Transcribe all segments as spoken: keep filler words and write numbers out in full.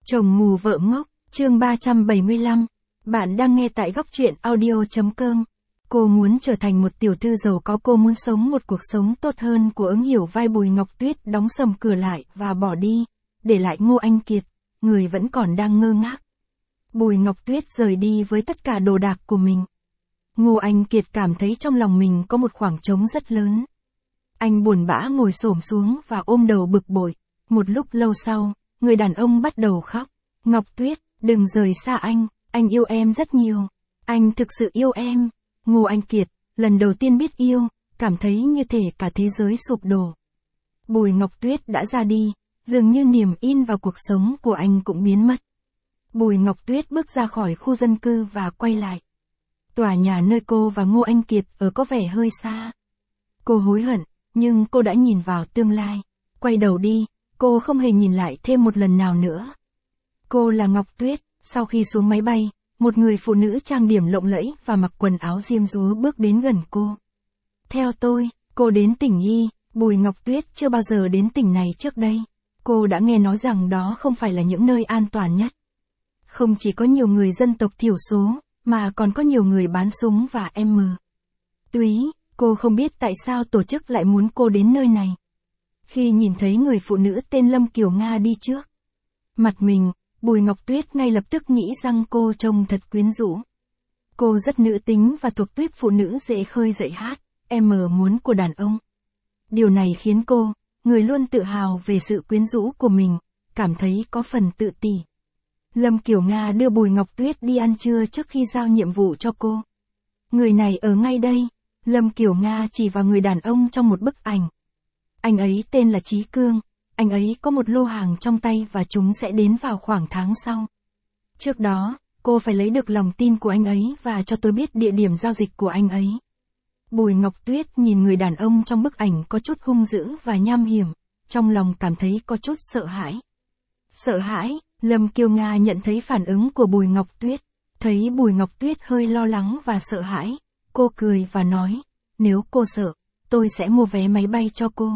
Chồng mù vợ ngốc, chương ba trăm bảy mươi lăm. Bạn đang nghe tại góc truyện audio chấm com. Cô muốn trở thành một tiểu thư giàu có, cô muốn sống một cuộc sống tốt hơn của Ứng Hiểu vai Bùi Ngọc Tuyết đóng sầm cửa lại và bỏ đi, để lại Ngô Anh Kiệt, người vẫn còn đang ngơ ngác. Bùi Ngọc Tuyết rời đi với tất cả đồ đạc của mình. Ngô Anh Kiệt cảm thấy trong lòng mình có một khoảng trống rất lớn. Anh buồn bã ngồi xổm xuống và ôm đầu bực bội. Một lúc lâu sau, người đàn ông bắt đầu khóc. Ngọc Tuyết, đừng rời xa anh, anh yêu em rất nhiều. Anh thực sự yêu em. Ngô Anh Kiệt, lần đầu tiên biết yêu, cảm thấy như thể cả thế giới sụp đổ. Bùi Ngọc Tuyết đã ra đi, dường như niềm in vào cuộc sống của anh cũng biến mất. Bùi Ngọc Tuyết bước ra khỏi khu dân cư và quay lại. Tòa nhà nơi cô và Ngô Anh Kiệt ở có vẻ hơi xa. Cô hối hận, nhưng cô đã nhìn vào tương lai. Quay đầu đi, cô không hề nhìn lại thêm một lần nào nữa. Cô là Ngọc Tuyết, sau khi xuống máy bay, một người phụ nữ trang điểm lộng lẫy và mặc quần áo diêm dúa bước đến gần cô. Theo tôi, cô đến tỉnh Y, Bùi Ngọc Tuyết chưa bao giờ đến tỉnh này trước đây. Cô đã nghe nói rằng đó không phải là những nơi an toàn nhất. Không chỉ có nhiều người dân tộc thiểu số, mà còn có nhiều người bán súng và M. Túy, cô không biết tại sao tổ chức lại muốn cô đến nơi này. Khi nhìn thấy người phụ nữ tên Lâm Kiều Nga đi trước mặt mình, Bùi Ngọc Tuyết ngay lập tức nghĩ rằng cô trông thật quyến rũ. Cô rất nữ tính và thuộc tuýp phụ nữ dễ khơi dậy hát, M muốn của đàn ông. Điều này khiến cô, người luôn tự hào về sự quyến rũ của mình, cảm thấy có phần tự tỷ. Lâm Kiều Nga đưa Bùi Ngọc Tuyết đi ăn trưa trước khi giao nhiệm vụ cho cô. Người này ở ngay đây, Lâm Kiều Nga chỉ vào người đàn ông trong một bức ảnh. Anh ấy tên là Chí Cương, anh ấy có một lô hàng trong tay và chúng sẽ đến vào khoảng tháng sau. Trước đó, cô phải lấy được lòng tin của anh ấy và cho tôi biết địa điểm giao dịch của anh ấy. Bùi Ngọc Tuyết nhìn người đàn ông trong bức ảnh có chút hung dữ và nham hiểm, trong lòng cảm thấy có chút sợ hãi. Sợ hãi, Lâm Kiều Nga nhận thấy phản ứng của Bùi Ngọc Tuyết, thấy Bùi Ngọc Tuyết hơi lo lắng và sợ hãi, cô cười và nói, nếu cô sợ, tôi sẽ mua vé máy bay cho cô.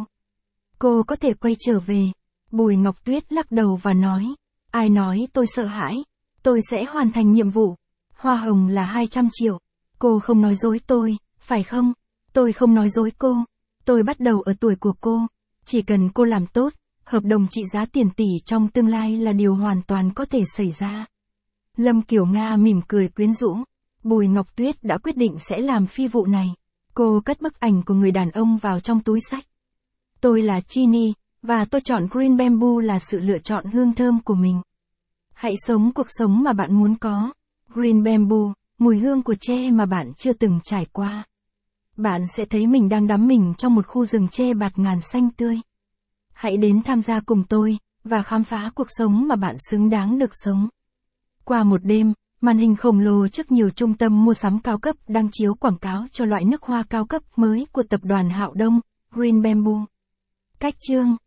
Cô có thể quay trở về. Bùi Ngọc Tuyết lắc đầu và nói, ai nói tôi sợ hãi, tôi sẽ hoàn thành nhiệm vụ. Hoa hồng là hai trăm triệu. Cô không nói dối tôi, phải không? Tôi không nói dối cô. Tôi bắt đầu ở tuổi của cô. Chỉ cần cô làm tốt, hợp đồng trị giá tiền tỷ trong tương lai là điều hoàn toàn có thể xảy ra. Lâm Kiều Nga mỉm cười quyến rũ. Bùi Ngọc Tuyết đã quyết định sẽ làm phi vụ này. Cô cất bức ảnh của người đàn ông vào trong túi xách. Tôi là Chini, và tôi chọn Green Bamboo là sự lựa chọn hương thơm của mình. Hãy sống cuộc sống mà bạn muốn có. Green Bamboo, mùi hương của tre mà bạn chưa từng trải qua. Bạn sẽ thấy mình đang đắm mình trong một khu rừng tre bạt ngàn xanh tươi. Hãy đến tham gia cùng tôi, và khám phá cuộc sống mà bạn xứng đáng được sống. Qua một đêm, màn hình khổng lồ trước nhiều trung tâm mua sắm cao cấp đang chiếu quảng cáo cho loại nước hoa cao cấp mới của tập đoàn Hạo Đông, Green Bamboo. Cách chương